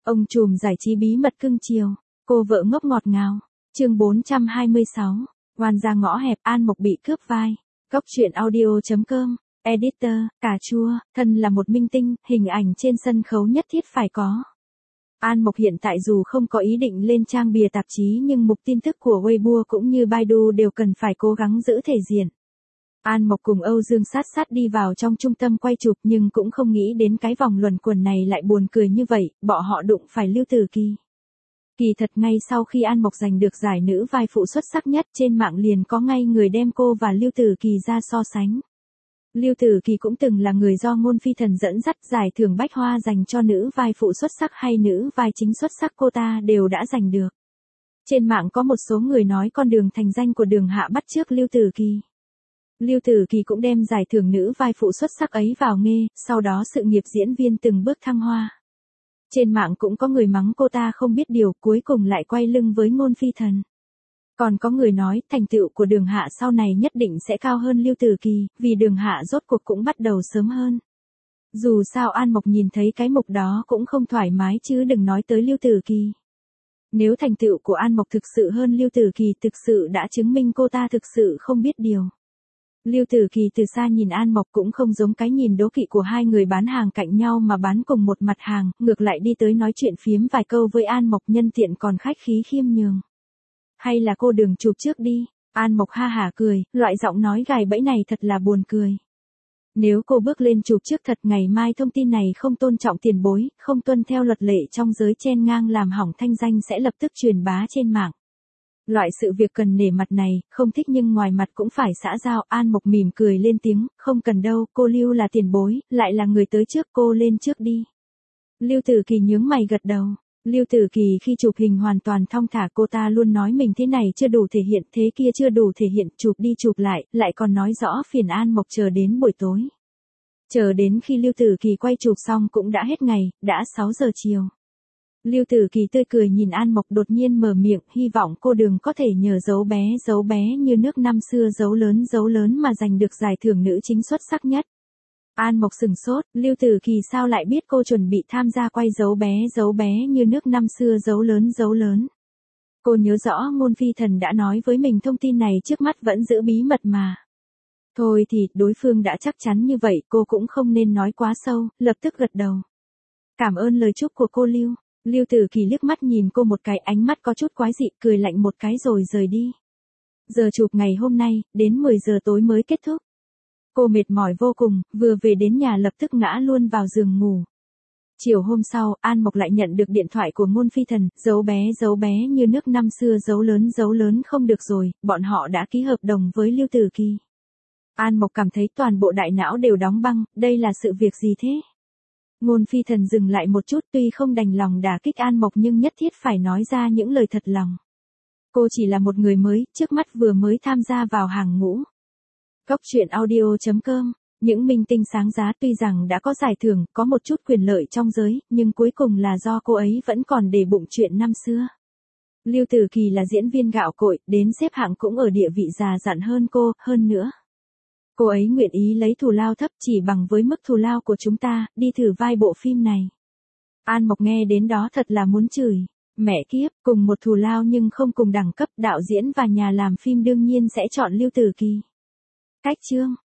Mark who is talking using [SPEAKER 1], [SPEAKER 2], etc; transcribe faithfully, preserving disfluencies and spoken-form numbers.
[SPEAKER 1] Ông trùm giải trí bí mật cưng chiều, cô vợ ngốc ngọt ngào. Chương bốn trăm hai mươi sáu, oan ra ngõ hẹp, An Mộc bị cướp vai. Góc truyện audio.com, editor, cà chua, thân là một minh tinh, hình ảnh trên sân khấu nhất thiết phải có. An Mộc hiện tại dù không có ý định lên trang bìa tạp chí nhưng mục tin tức của Weibo cũng như Baidu đều cần phải cố gắng giữ thể diện. An Mộc cùng Âu Dương sát sát đi vào trong trung tâm quay chụp nhưng cũng không nghĩ đến cái vòng luẩn quẩn này lại buồn cười như vậy, bọn họ đụng phải Lưu Tử Kỳ. Kỳ thật ngay sau khi An Mộc giành được giải nữ vai phụ xuất sắc nhất trên mạng liền có ngay người đem cô và Lưu Tử Kỳ ra so sánh. Lưu Tử Kỳ cũng từng là người do Ngôn Phi Thần dẫn dắt giải thưởng Bách Hoa dành cho nữ vai phụ xuất sắc hay nữ vai chính xuất sắc cô ta đều đã giành được. Trên mạng có một số người nói con đường thành danh của Đường Hạ bắt chước Lưu Tử Kỳ. Lưu Tử Kỳ cũng đem giải thưởng nữ vai phụ xuất sắc ấy vào nghê, sau đó sự nghiệp diễn viên từng bước thăng hoa. Trên mạng cũng có người mắng cô ta không biết điều, cuối cùng lại quay lưng với Ngôn Phi Thần. Còn có người nói thành tựu của Đường Hạ sau này nhất định sẽ cao hơn Lưu Tử Kỳ, vì Đường Hạ rốt cuộc cũng bắt đầu sớm hơn. Dù sao An Mộc nhìn thấy cái mục đó cũng không thoải mái chứ đừng nói tới Lưu Tử Kỳ. Nếu thành tựu của An Mộc thực sự hơn Lưu Tử Kỳ thực sự đã chứng minh cô ta thực sự không biết điều. Lưu Tử Kỳ từ xa nhìn An Mộc cũng không giống cái nhìn đố kỵ của hai người bán hàng cạnh nhau mà bán cùng một mặt hàng, ngược lại đi tới nói chuyện phiếm vài câu với An Mộc nhân tiện còn khách khí khiêm nhường. Hay là cô Đường chụp trước đi, An Mộc ha hả cười, loại giọng nói gài bẫy này thật là buồn cười. Nếu cô bước lên chụp trước thật ngày mai thông tin này không tôn trọng tiền bối, không tuân theo luật lệ trong giới chen ngang làm hỏng thanh danh sẽ lập tức truyền bá trên mạng. Loại sự việc cần nể mặt này, không thích nhưng ngoài mặt cũng phải xã giao. An Mộc mỉm cười lên tiếng, không cần đâu, cô Lưu là tiền bối, lại là người tới trước, cô lên trước đi. Lưu Tử Kỳ nhướng mày gật đầu. Lưu Tử Kỳ khi chụp hình hoàn toàn thong thả, cô ta luôn nói mình thế này chưa đủ thể hiện, thế kia chưa đủ thể hiện, chụp đi chụp lại, lại còn nói rõ phiền An Mộc chờ đến buổi tối. Chờ đến khi Lưu Tử Kỳ quay chụp xong cũng đã hết ngày, đã sáu giờ chiều. Lưu Tử Kỳ tươi cười nhìn An Mộc đột nhiên mở miệng, hy vọng cô Đường có thể nhờ dấu bé dấu bé như nước năm xưa dấu lớn dấu lớn mà giành được giải thưởng nữ chính xuất sắc nhất. An Mộc sừng sốt, Lưu Tử Kỳ sao lại biết cô chuẩn bị tham gia quay dấu bé dấu bé như nước năm xưa dấu lớn dấu lớn. Cô nhớ rõ Ngôn Phi Thần đã nói với mình thông tin này trước mắt vẫn giữ bí mật mà. Thôi thì, đối phương đã chắc chắn như vậy, cô cũng không nên nói quá sâu, lập tức gật đầu. Cảm ơn lời chúc của cô Lưu. Lưu Tử Kỳ liếc mắt nhìn cô một cái, ánh mắt có chút quái dị, cười lạnh một cái rồi rời đi. Giờ chụp ngày hôm nay, đến mười giờ tối mới kết thúc. Cô mệt mỏi vô cùng, vừa về đến nhà lập tức ngã luôn vào giường ngủ. Chiều hôm sau, An Mộc lại nhận được điện thoại của Ngôn Phi Thần, dấu bé dấu bé như nước năm xưa dấu lớn dấu lớn không được rồi, bọn họ đã ký hợp đồng với Lưu Tử Kỳ. An Mộc cảm thấy toàn bộ đại não đều đóng băng, đây là sự việc gì thế? Ngôn Phi Thần dừng lại một chút, tuy không đành lòng đả kích An Mộc nhưng nhất thiết phải nói ra những lời thật lòng. Cô chỉ là một người mới, trước mắt vừa mới tham gia vào hàng ngũ. Góc truyện audio.com, những minh tinh sáng giá tuy rằng đã có giải thưởng, có một chút quyền lợi trong giới, nhưng cuối cùng là do cô ấy vẫn còn để bụng chuyện năm xưa. Lưu Tử Kỳ là diễn viên gạo cội, đến xếp hạng cũng ở địa vị già dặn hơn cô, hơn nữa. Cô ấy nguyện ý lấy thù lao thấp chỉ bằng với mức thù lao của chúng ta, đi thử vai bộ phim này. An Mộc nghe đến đó thật là muốn chửi. Mẹ kiếp, cùng một thù lao nhưng không cùng đẳng cấp, đạo diễn và nhà làm phim đương nhiên sẽ chọn Lưu Tử Kỳ. Cách chương.